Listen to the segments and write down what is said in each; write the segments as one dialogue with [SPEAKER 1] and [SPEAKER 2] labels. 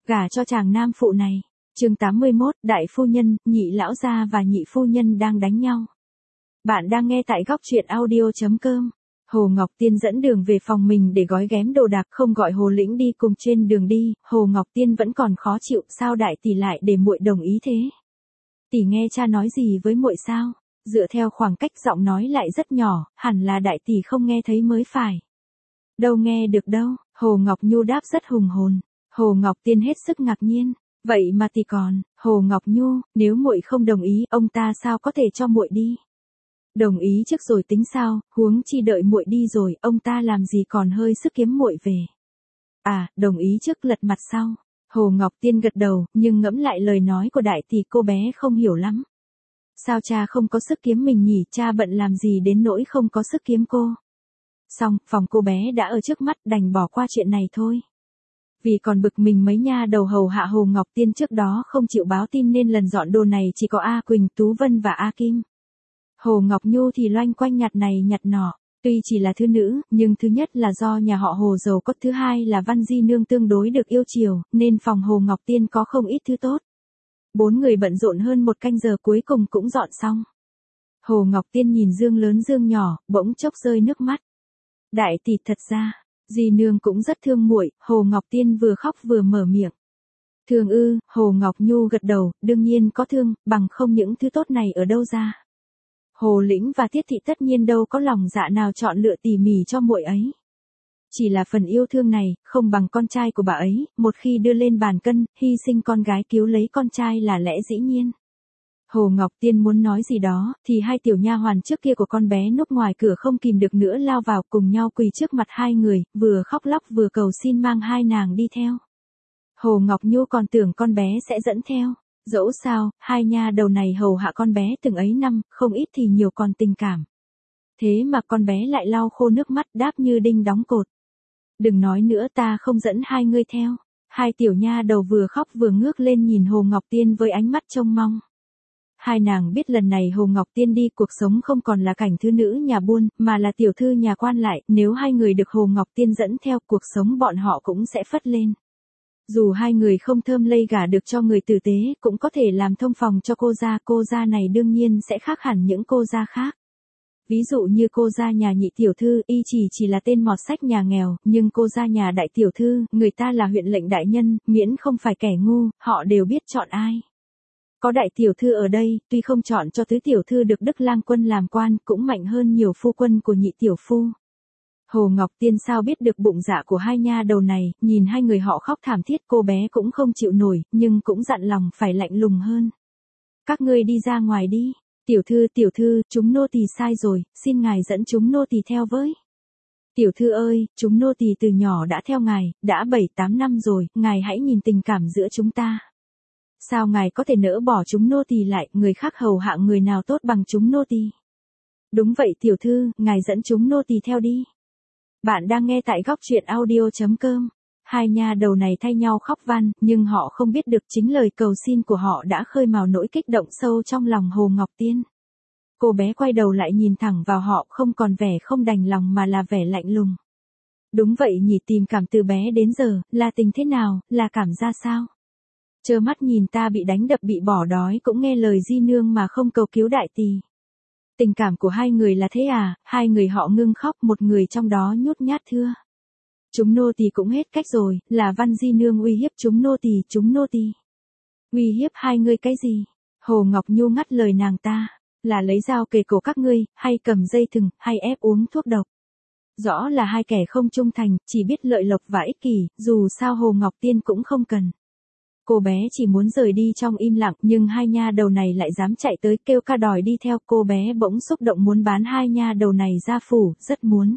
[SPEAKER 1] gả cho chàng nam phụ này. Chương 81, đại phu nhân, nhị lão gia và nhị phu nhân đang đánh nhau. Bạn đang nghe tại góc truyện audio.com. Hồ Ngọc Tiên dẫn đường về phòng mình để gói ghém đồ đạc, không gọi Hồ Lĩnh đi cùng trên đường đi. Hồ Ngọc Tiên vẫn còn khó chịu, sao đại tỷ lại để muội đồng ý thế? Tỷ nghe cha nói gì với muội sao? Dựa theo khoảng cách giọng nói lại rất nhỏ, hẳn là đại tỷ không nghe thấy mới phải. Đâu nghe được đâu, Hồ Ngọc Nhu đáp rất hùng hồn. Hồ Ngọc Tiên hết sức ngạc nhiên. Vậy mà tỷ còn, Hồ Ngọc Nhu, nếu muội không đồng ý, ông ta sao có thể cho muội đi? Đồng ý trước rồi tính sao, huống chi đợi muội đi rồi, ông ta làm gì còn hơi sức kiếm muội về. À, đồng ý trước lật mặt sau. Hồ Ngọc Tiên gật đầu, nhưng ngẫm lại lời nói của đại tỷ cô bé không hiểu lắm. Sao cha không có sức kiếm mình nhỉ, cha bận làm gì đến nỗi không có sức kiếm cô? Xong, phòng cô bé đã ở trước mắt, đành bỏ qua chuyện này thôi. Vì còn bực mình mấy nha đầu hầu hạ Hồ Ngọc Tiên trước đó không chịu báo tin nên lần dọn đồ này chỉ có A Quỳnh, Tú Vân và A Kim. Hồ Ngọc Nhu thì loanh quanh nhặt này nhặt nọ, tuy chỉ là thứ nữ, nhưng thứ nhất là do nhà họ Hồ giàu có, thứ hai là Văn Di Nương tương đối được yêu chiều, nên phòng Hồ Ngọc Tiên có không ít thứ tốt. 4 người bận rộn hơn 1 canh giờ cuối cùng cũng dọn xong. Hồ Ngọc Tiên nhìn dương lớn dương nhỏ, bỗng chốc rơi nước mắt. Đại tỷ, thật ra, Di Nương cũng rất thương muội. Hồ Ngọc Tiên vừa khóc vừa mở miệng. Thương ư? Hồ Ngọc Nhu gật đầu, đương nhiên có thương, bằng không những thứ tốt này ở đâu ra. Hồ Lĩnh và Tiết Thị tất nhiên đâu có lòng dạ nào chọn lựa tỉ mỉ cho muội ấy. Chỉ là phần yêu thương này, không bằng con trai của bà ấy, một khi đưa lên bàn cân, hy sinh con gái cứu lấy con trai là lẽ dĩ nhiên. Hồ Ngọc Tiên muốn nói gì đó, thì hai tiểu nha hoàn trước kia của con bé núp ngoài cửa không kìm được nữa lao vào cùng nhau quỳ trước mặt hai người, vừa khóc lóc vừa cầu xin mang hai nàng đi theo. Hồ Ngọc Nhu còn tưởng con bé sẽ dẫn theo. Dẫu sao, hai nha đầu này hầu hạ con bé từng ấy năm, không ít thì nhiều còn tình cảm. Thế mà con bé lại lau khô nước mắt đáp như đinh đóng cột. Đừng nói nữa, ta không dẫn hai ngươi theo. Hai tiểu nha đầu vừa khóc vừa ngước lên nhìn Hồ Ngọc Tiên với ánh mắt trông mong. Hai nàng biết lần này Hồ Ngọc Tiên đi cuộc sống không còn là cảnh thứ nữ nhà buôn, mà là tiểu thư nhà quan lại, nếu hai người được Hồ Ngọc Tiên dẫn theo cuộc sống bọn họ cũng sẽ phất lên. Dù hai người không thơm lây gả được cho người tử tế, cũng có thể làm thông phòng cho cô gia này đương nhiên sẽ khác hẳn những cô gia khác. Ví dụ như cô gia nhà nhị tiểu thư, y chỉ là tên mọt sách nhà nghèo, nhưng cô gia nhà đại tiểu thư, người ta là huyện lệnh đại nhân, miễn không phải kẻ ngu, họ đều biết chọn ai. Có đại tiểu thư ở đây, tuy không chọn cho tứ tiểu thư được Đức Lang Quân làm quan, cũng mạnh hơn nhiều phu quân của nhị tiểu phu. Hồ Ngọc Tiên sao biết được bụng dạ của hai nha đầu này, nhìn hai người họ khóc thảm thiết cô bé cũng không chịu nổi, nhưng cũng dặn lòng phải lạnh lùng hơn. Các ngươi đi ra ngoài đi. Tiểu thư, chúng nô tỳ sai rồi, xin ngài dẫn chúng nô tỳ theo với. Tiểu thư ơi, chúng nô tỳ từ nhỏ đã theo ngài, đã 7-8 năm rồi, ngài hãy nhìn tình cảm giữa chúng ta. Sao ngài có thể nỡ bỏ chúng nô tỳ lại, người khác hầu hạ người nào tốt bằng chúng nô tỳ. Đúng vậy tiểu thư, ngài dẫn chúng nô tỳ theo đi. Bạn đang nghe tại góc truyện audio.com. Hai nha đầu này thay nhau khóc van, nhưng họ không biết được chính lời cầu xin của họ đã khơi mào nỗi kích động sâu trong lòng Hồ Ngọc Tiên. Cô bé quay đầu lại nhìn thẳng vào họ, không còn vẻ không đành lòng mà là vẻ lạnh lùng. Đúng vậy nhỉ, tìm cảm từ bé đến giờ, là tình thế nào, là cảm ra sao? Trơ mắt nhìn ta bị đánh đập bị bỏ đói cũng nghe lời Di Nương mà không cầu cứu đại tỷ. Tình cảm của hai người là thế à? Hai người họ ngưng khóc, một người trong đó nhút nhát thưa. Chúng nô tỳ cũng hết cách rồi, là Văn Di Nương uy hiếp chúng nô tỳ. Uy hiếp hai ngươi cái gì? Hồ Ngọc Nhu ngắt lời nàng ta, là lấy dao kề cổ các ngươi, hay cầm dây thừng, hay ép uống thuốc độc. Rõ là hai kẻ không trung thành, chỉ biết lợi lộc và ích kỷ, dù sao Hồ Ngọc Tiên cũng không cần. Cô bé chỉ muốn rời đi trong im lặng, nhưng hai nha đầu này lại dám chạy tới kêu ca đòi đi theo. Cô bé bỗng xúc động muốn bán hai nha đầu này ra phủ, rất muốn.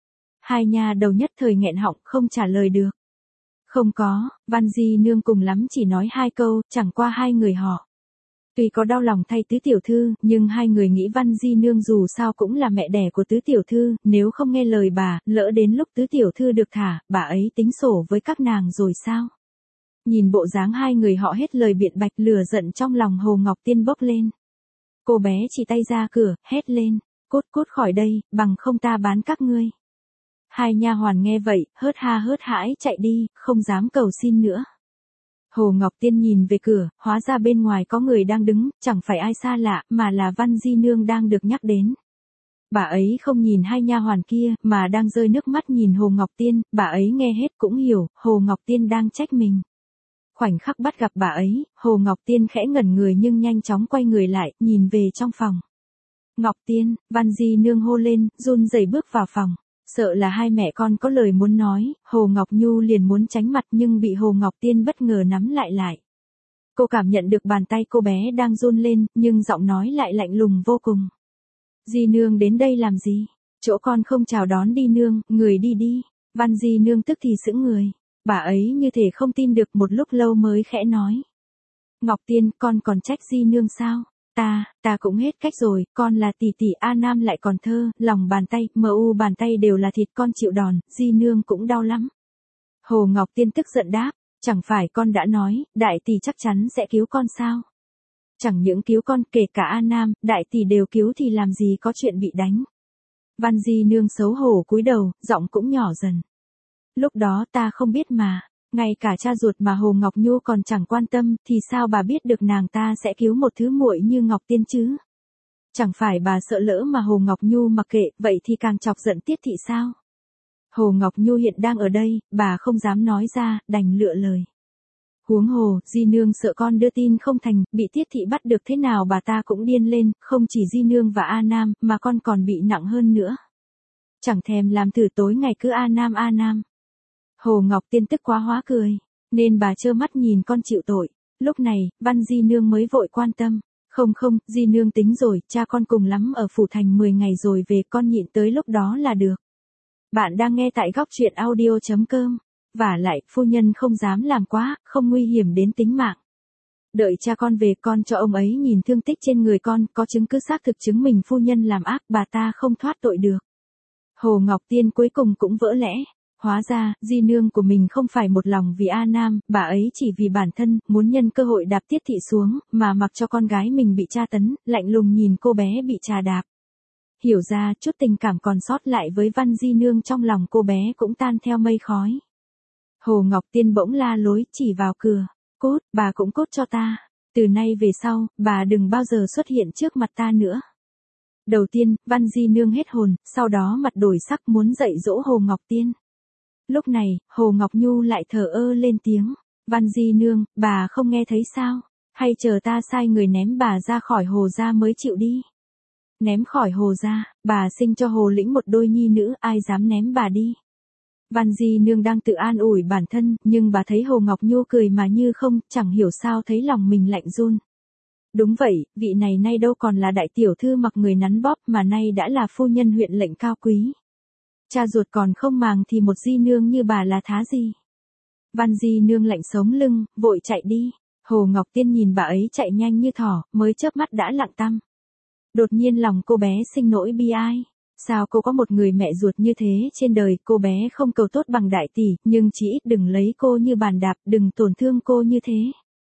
[SPEAKER 1] Hai nha đầu nhất thời nghẹn họng không trả lời được. Không có, Văn Di Nương cùng lắm chỉ nói 2 câu, chẳng qua hai người họ. Tuy có đau lòng thay tứ tiểu thư, nhưng hai người nghĩ Văn Di Nương dù sao cũng là mẹ đẻ của tứ tiểu thư, nếu không nghe lời bà, lỡ đến lúc tứ tiểu thư được thả, bà ấy tính sổ với các nàng rồi sao? Nhìn bộ dáng hai người họ hết lời biện bạch, lửa giận trong lòng Hồ Ngọc Tiên bốc lên. Cô bé chỉ tay ra cửa, hét lên, cút khỏi đây, bằng không ta bán các ngươi. Hai nha hoàn nghe vậy, hớt ha hớt hãi chạy đi, không dám cầu xin nữa. Hồ Ngọc Tiên nhìn về cửa, hóa ra bên ngoài có người đang đứng, chẳng phải ai xa lạ, mà là Văn Di Nương đang được nhắc đến. Bà ấy không nhìn hai nha hoàn kia, mà đang rơi nước mắt nhìn Hồ Ngọc Tiên, bà ấy nghe hết cũng hiểu, Hồ Ngọc Tiên đang trách mình. Khoảnh khắc bắt gặp bà ấy, Hồ Ngọc Tiên khẽ ngẩn người nhưng nhanh chóng quay người lại, nhìn về trong phòng. Ngọc Tiên, Văn Di Nương hô lên, run rẩy bước vào phòng. Sợ là hai mẹ con có lời muốn nói, Hồ Ngọc Nhu liền muốn tránh mặt nhưng bị Hồ Ngọc Tiên bất ngờ nắm lại. Cô cảm nhận được bàn tay cô bé đang run lên, nhưng giọng nói lại lạnh lùng vô cùng. Di Nương đến đây làm gì? Chỗ con không chào đón đi nương, người đi đi. Văn Di Nương tức thì sững người. Bà ấy như thể không tin được, một lúc lâu mới khẽ nói. Ngọc Tiên, con còn trách Di Nương sao? Ta cũng hết cách rồi, con là tỷ tỷ A Nam lại còn thơ, lòng bàn tay, bàn tay đều là thịt, con chịu đòn, Di Nương cũng đau lắm. Hồ Ngọc Tiên tức giận đáp, chẳng phải con đã nói, đại tỷ chắc chắn sẽ cứu con sao? Chẳng những cứu con, kể cả A Nam, đại tỷ đều cứu thì làm gì có chuyện bị đánh. Văn Di Nương xấu hổ cúi đầu, giọng cũng nhỏ dần. Lúc đó ta không biết mà. Ngay cả cha ruột mà Hồ Ngọc Nhu còn chẳng quan tâm, thì sao bà biết được nàng ta sẽ cứu một thứ muội như Ngọc Tiên chứ? Chẳng phải bà sợ lỡ mà Hồ Ngọc Nhu mặc kệ, vậy thì càng chọc giận Tiết thị sao? Hồ Ngọc Nhu hiện đang ở đây, bà không dám nói ra, đành lựa lời. Huống hồ, Di Nương sợ con đưa tin không thành, bị Tiết thị bắt được thế nào bà ta cũng điên lên, không chỉ Di Nương và A Nam, mà con còn bị nặng hơn nữa. Chẳng thèm làm thử tối ngày cứ A Nam. Hồ Ngọc Tiên tức quá hóa cười, nên bà trơ mắt nhìn con chịu tội. Lúc này, Văn Di Nương mới vội quan tâm. Không, Di Nương tính rồi, cha con cùng lắm ở phủ thành 10 ngày rồi về, con nhịn tới lúc đó là được. Bạn đang nghe tại góc truyện audio.com. Vả lại, phu nhân không dám làm quá, không nguy hiểm đến tính mạng. Đợi cha con về, con cho ông ấy nhìn thương tích trên người con, có chứng cứ xác thực chứng minh phu nhân làm ác, bà ta không thoát tội được. Hồ Ngọc Tiên cuối cùng cũng vỡ lẽ. Hóa ra, Di Nương của mình không phải một lòng vì A Nam, bà ấy chỉ vì bản thân, muốn nhân cơ hội đạp Tiết thị xuống, mà mặc cho con gái mình bị tra tấn, lạnh lùng nhìn cô bé bị trà đạp. Hiểu ra, chút tình cảm còn sót lại với Văn Di Nương trong lòng cô bé cũng tan theo mây khói. Hồ Ngọc Tiên bỗng la lối, chỉ vào cửa. Cốt, bà cũng cốt cho ta. Từ nay về sau, bà đừng bao giờ xuất hiện trước mặt ta nữa. Đầu tiên, Văn Di Nương hết hồn, sau đó mặt đổi sắc muốn dạy dỗ Hồ Ngọc Tiên. Lúc này, Hồ Ngọc Nhu lại thờ ơ lên tiếng. Văn Di Nương, bà không nghe thấy sao? Hay chờ ta sai người ném bà ra khỏi Hồ gia mới chịu đi? Ném khỏi Hồ gia, bà sinh cho Hồ Lĩnh một đôi nhi nữ, ai dám ném bà đi? Văn Di Nương đang tự an ủi bản thân, nhưng bà thấy Hồ Ngọc Nhu cười mà như không, chẳng hiểu sao thấy lòng mình lạnh run. Đúng vậy, vị này nay đâu còn là đại tiểu thư mặc người nắn bóp mà nay đã là phu nhân huyện lệnh cao quý. Cha ruột còn không màng thì một Di Nương như bà là thá gì. Văn Di Nương lạnh sống lưng, vội chạy đi. Hồ Ngọc Tiên nhìn bà ấy chạy nhanh như thỏ, mới chớp mắt đã lặng tăm. Đột nhiên lòng cô bé sinh nỗi bi ai. Sao cô có một người mẹ ruột như thế trên đời, cô bé không cầu tốt bằng đại tỷ, nhưng chỉ ít đừng lấy cô như bàn đạp, đừng tổn thương cô như thế.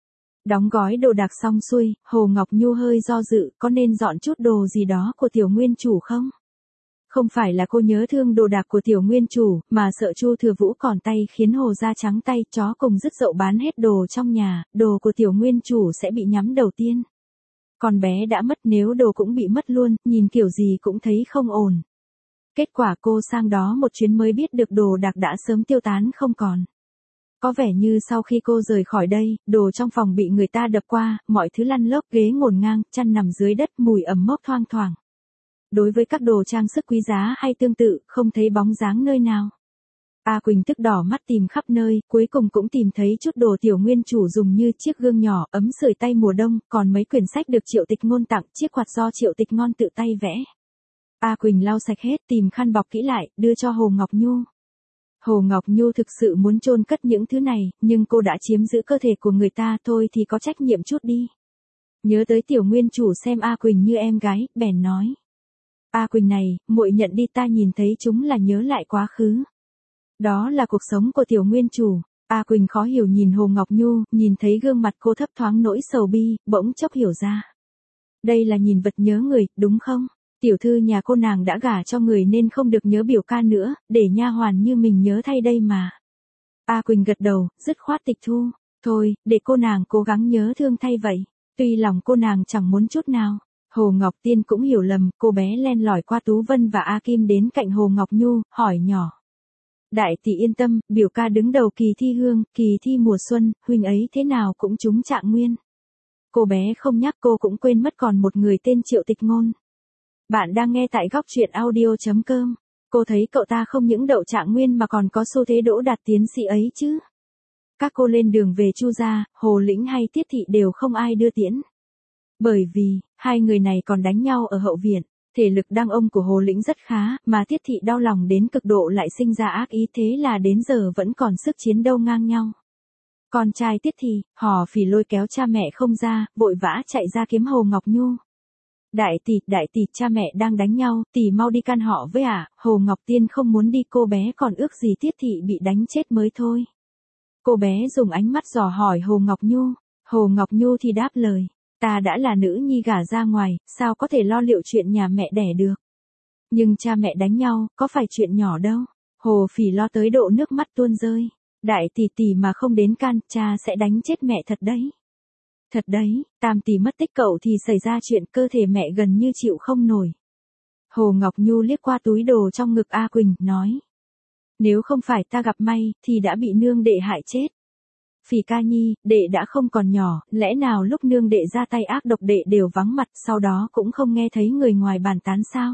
[SPEAKER 1] Đóng gói đồ đạc xong xuôi, Hồ Ngọc Nhu hơi do dự, có nên dọn chút đồ gì đó của tiểu nguyên chủ không? Không phải là cô nhớ thương đồ đạc của tiểu nguyên chủ, mà sợ Chu Thừa Vũ còn tay khiến Hồ gia trắng tay, chó cùng dứt dậu bán hết đồ trong nhà, đồ của tiểu nguyên chủ sẽ bị nhắm đầu tiên. Con bé đã mất, nếu đồ cũng bị mất luôn, nhìn kiểu gì cũng thấy không ổn. Kết quả cô sang đó một chuyến mới biết được đồ đạc đã sớm tiêu tán không còn. Có vẻ như sau khi cô rời khỏi đây, đồ trong phòng bị người ta đập qua, mọi thứ lăn lóc, ghế ngổn ngang, chăn nằm dưới đất, mùi ẩm mốc thoang thoảng. Đối với các đồ trang sức quý giá hay tương tự, không thấy bóng dáng nơi nào. A Quỳnh tức đỏ mắt tìm khắp nơi, cuối cùng cũng tìm thấy chút đồ tiểu nguyên chủ dùng như chiếc gương nhỏ, ấm sưởi tay mùa đông, còn mấy quyển sách được Triệu Tịch Ngôn tặng, chiếc quạt do Triệu Tịch Ngon tự tay vẽ. A Quỳnh lau sạch hết, tìm khăn bọc kỹ lại, đưa cho Hồ Ngọc Nhu. Hồ Ngọc Nhu thực sự muốn chôn cất những thứ này, nhưng cô đã chiếm giữ cơ thể của người ta thôi thì có trách nhiệm chút đi. Nhớ tới tiểu nguyên chủ xem A Quỳnh như em gái, bèn nói. A Quỳnh này, muội nhận đi, ta nhìn thấy chúng là nhớ lại quá khứ. Đó là cuộc sống của tiểu nguyên chủ. A Quỳnh khó hiểu nhìn Hồ Ngọc Nhu, nhìn thấy gương mặt cô thấp thoáng nỗi sầu bi, bỗng chốc hiểu ra. Đây là nhìn vật nhớ người, đúng không? Tiểu thư nhà cô nàng đã gả cho người nên không được nhớ biểu ca nữa, để nha hoàn như mình nhớ thay đây mà. A Quỳnh gật đầu, dứt khoát tịch thu. Thôi, để cô nàng cố gắng nhớ thương thay vậy. Tuy lòng cô nàng chẳng muốn chút nào. Hồ Ngọc Tiên cũng hiểu lầm, cô bé len lỏi qua Tú Vân và A Kim đến cạnh Hồ Ngọc Nhu, hỏi nhỏ. Đại tỷ yên tâm, biểu ca đứng đầu kỳ thi hương, kỳ thi mùa xuân, huynh ấy thế nào cũng trúng trạng nguyên. Cô bé không nhắc cô cũng quên mất còn một người tên Triệu Tịch Ngôn. Bạn đang nghe tại góc truyện audio.com. Cô thấy cậu ta không những đậu trạng nguyên mà còn có xu thế đỗ đạt tiến sĩ ấy chứ. Các cô lên đường về Chu gia, Hồ Lĩnh hay Tiết Thị đều không ai đưa tiễn. Bởi vì, hai người này còn đánh nhau ở hậu viện, thể lực đăng ông của Hồ Lĩnh rất khá, mà Tiết Thị đau lòng đến cực độ lại sinh ra ác ý thế là đến giờ vẫn còn sức chiến đấu ngang nhau. Con trai Tiết Thị, Hò Phỉ lôi kéo cha mẹ không ra, vội vã chạy ra kiếm Hồ Ngọc Nhu. Đại tỷ, cha mẹ đang đánh nhau, tỷ mau đi can họ với ạ. Hồ Ngọc Tiên không muốn đi, cô bé còn ước gì Tiết Thị bị đánh chết mới thôi. Cô bé dùng ánh mắt dò hỏi Hồ Ngọc Nhu. Hồ Ngọc Nhu thì đáp lời. Ta đã là nữ nhi gả ra ngoài, sao có thể lo liệu chuyện nhà mẹ đẻ được. Nhưng cha mẹ đánh nhau, có phải chuyện nhỏ đâu. Hồ Phỉ lo tới độ nước mắt tuôn rơi. Đại tỷ mà không đến can, cha sẽ đánh chết mẹ thật đấy. Thật đấy, Tam tỷ mất tích cậu thì xảy ra chuyện cơ thể mẹ gần như chịu không nổi. Hồ Ngọc Nhu liếc qua túi đồ trong ngực A Quỳnh, nói. Nếu không phải ta gặp may, thì đã bị nương đệ hại chết. Phỉ ca nhi, đệ đã không còn nhỏ, lẽ nào lúc nương đệ ra tay ác độc đệ đều vắng mặt, sau đó cũng không nghe thấy người ngoài bàn tán sao?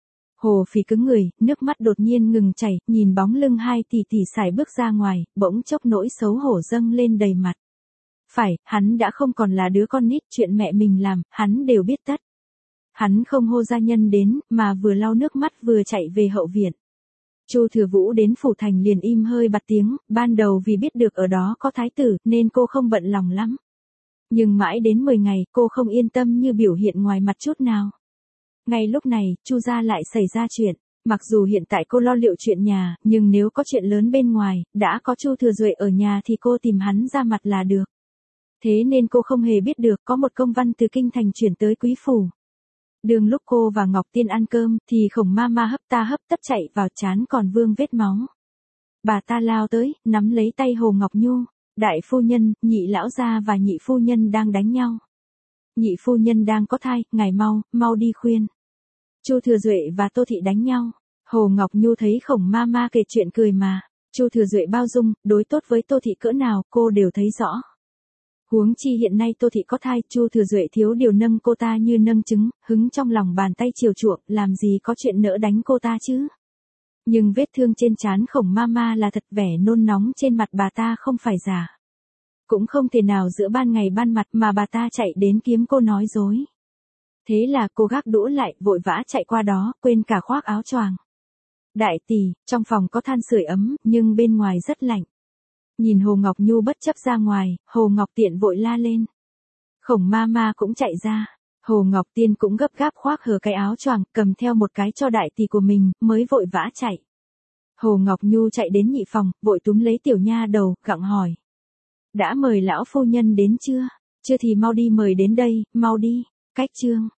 [SPEAKER 1] Hồ Phỉ cứng người, nước mắt đột nhiên ngừng chảy, nhìn bóng lưng hai tỷ sải bước ra ngoài, bỗng chốc nỗi xấu hổ dâng lên đầy mặt. Phải, hắn đã không còn là đứa con nít, chuyện mẹ mình làm, hắn đều biết tất. Hắn không hô gia nhân đến, mà vừa lau nước mắt vừa chạy về hậu viện. Chu Thừa Vũ đến phủ thành liền im hơi bặt tiếng, ban đầu vì biết được ở đó có thái tử, nên cô không bận lòng lắm. Nhưng mãi đến 10 ngày, cô không yên tâm như biểu hiện ngoài mặt chút nào. Ngay lúc này, Chu gia lại xảy ra chuyện. Mặc dù hiện tại cô lo liệu chuyện nhà, nhưng nếu có chuyện lớn bên ngoài, đã có Chu Thừa Duệ ở nhà thì cô tìm hắn ra mặt là được. Thế nên cô không hề biết được có một công văn từ kinh thành chuyển tới quý phủ. Đường lúc cô và Ngọc Tiên ăn cơm, thì Khổng Mama hấp ta hấp tấp chạy vào, trán còn vương vết máu. Bà ta lao tới, nắm lấy tay Hồ Ngọc Nhu. Đại phu nhân, nhị lão gia và nhị phu nhân đang đánh nhau. Nhị phu nhân đang có thai, ngài mau đi khuyên. Chu Thừa Duệ và Tô Thị đánh nhau. Hồ Ngọc Nhu thấy Khổng Mama kể chuyện cười mà. Chu Thừa Duệ bao dung, đối tốt với Tô Thị cỡ nào, cô đều thấy rõ. Huống chi hiện nay Tô Thị có thai, Chu Thừa Duệ thiếu điều nâng cô ta như nâng trứng, hứng trong lòng bàn tay chiều chuộng, làm gì có chuyện nỡ đánh cô ta chứ. Nhưng vết thương trên trán Khổng Mama là thật, vẻ nôn nóng trên mặt bà ta không phải giả. Cũng không thể nào giữa ban ngày ban mặt mà bà ta chạy đến kiếm cô nói dối. Thế là cô gác đũa lại, vội vã chạy qua đó, quên cả khoác áo choàng. Đại tỷ, trong phòng có than sưởi ấm, nhưng bên ngoài rất lạnh. Nhìn Hồ Ngọc Nhu bất chấp ra ngoài, Hồ Ngọc Tiện vội la lên. Khổng Mama cũng chạy ra. Hồ Ngọc Tiên cũng gấp gáp khoác hở cái áo choàng, cầm theo một cái cho đại tỷ của mình, mới vội vã chạy. Hồ Ngọc Nhu chạy đến nhị phòng, vội túm lấy tiểu nha đầu, gặng hỏi. Đã mời lão phu nhân đến chưa? Chưa thì mau đi mời đến đây, mau đi. Cách chương.